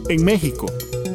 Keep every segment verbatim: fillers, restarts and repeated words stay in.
en México.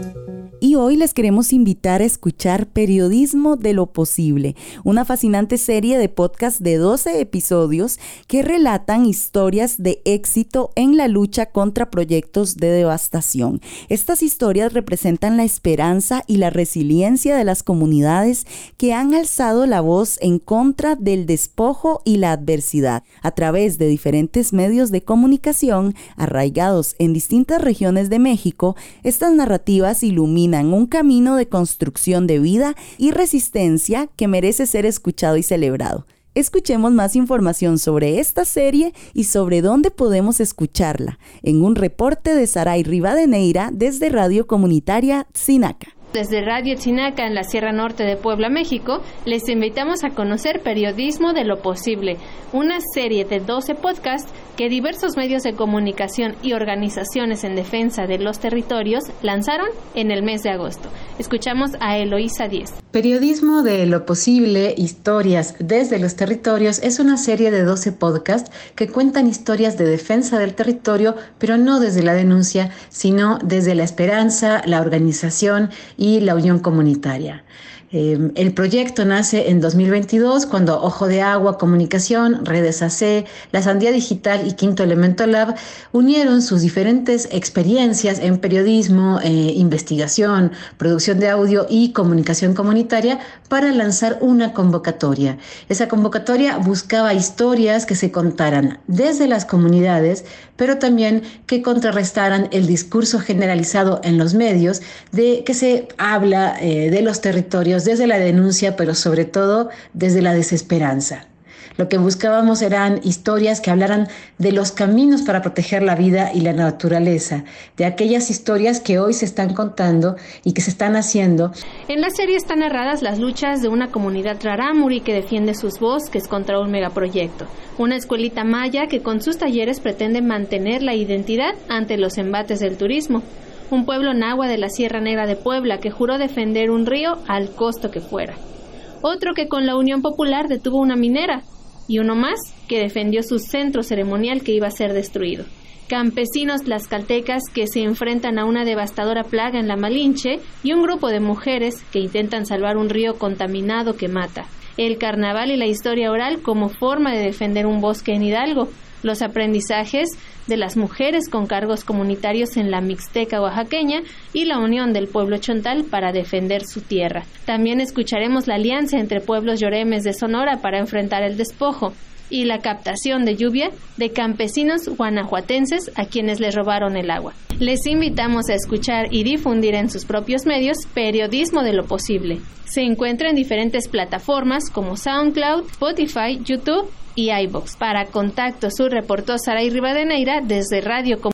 Y hoy les queremos invitar a escuchar Periodismo de lo Posible, una fascinante serie de podcast de doce episodios que relatan historias de éxito en la lucha contra proyectos de devastación. Estas historias representan la esperanza y la resiliencia de las comunidades que han alzado la voz en contra del despojo y la adversidad. A través de diferentes medios de comunicación arraigados en distintas regiones de México, estas narrativas iluminan un camino de construcción de vida y resistencia que merece ser escuchado y celebrado. Escuchemos más información sobre esta serie y sobre dónde podemos escucharla en un reporte de Saray Rivadeneira desde Radio Comunitaria Tzinaca. Desde Radio Tzinaca en la Sierra Norte de Puebla, México, les invitamos a conocer Periodismo de lo Posible, una serie de doce podcasts que diversos medios de comunicación y organizaciones en defensa de los territorios lanzaron en el mes de agosto. Escuchamos a Eloísa Díez. Periodismo de lo Posible, historias desde los territorios, es una serie de doce podcasts que cuentan historias de defensa del territorio, pero no desde la denuncia, sino desde la esperanza, la organización y la unión comunitaria. Eh, el proyecto nace en dos mil veintidós cuando Ojo de Agua Comunicación, Redes A C, La Sandía Digital y Quinto Elemento Lab unieron sus diferentes experiencias en periodismo, eh, investigación, producción de audio y comunicación comunitaria para lanzar una convocatoria. Esa convocatoria buscaba historias que se contaran desde las comunidades, pero también que contrarrestaran el discurso generalizado en los medios de que se habla eh, de los territorios desde la denuncia, pero sobre todo desde la desesperanza. Lo que buscábamos eran historias que hablaran de los caminos para proteger la vida y la naturaleza, de aquellas historias que hoy se están contando y que se están haciendo. En la serie están narradas las luchas de una comunidad rarámuri que defiende sus bosques contra un megaproyecto, una escuelita maya que con sus talleres pretende mantener la identidad ante los embates del turismo, un pueblo nahua de la Sierra Negra de Puebla que juró defender un río al costo que fuera, otro que con la Unión Popular detuvo una minera, y uno más que defendió su centro ceremonial que iba a ser destruido. Campesinos tlaxcaltecas que se enfrentan a una devastadora plaga en la Malinche y un grupo de mujeres que intentan salvar un río contaminado que mata. El carnaval y la historia oral como forma de defender un bosque en Hidalgo. Los aprendizajes de las mujeres con cargos comunitarios en la Mixteca oaxaqueña y la unión del pueblo chontal para defender su tierra. También escucharemos la alianza entre pueblos yoremes de Sonora para enfrentar el despojo y la captación de lluvia de campesinos guanajuatenses a quienes les robaron el agua. Les invitamos a escuchar y difundir en sus propios medios Periodismo de lo Posible. Se encuentra en diferentes plataformas como SoundCloud, Spotify, YouTube y iVoox. Para contacto, su reportó Saray Rivadeneira desde Radio Comunitaria.